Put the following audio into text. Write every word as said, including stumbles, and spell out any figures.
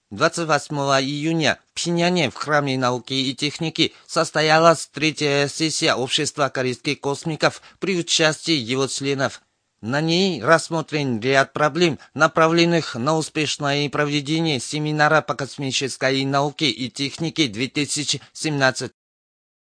двадцать восьмого июня в Пхеньяне в Храме науки и техники состоялась третья сессия Общества корейских космиков при участии его членов. На ней рассмотрен ряд проблем, направленных на успешное проведение семинара по космической науке и технике две тысячи семнадцать.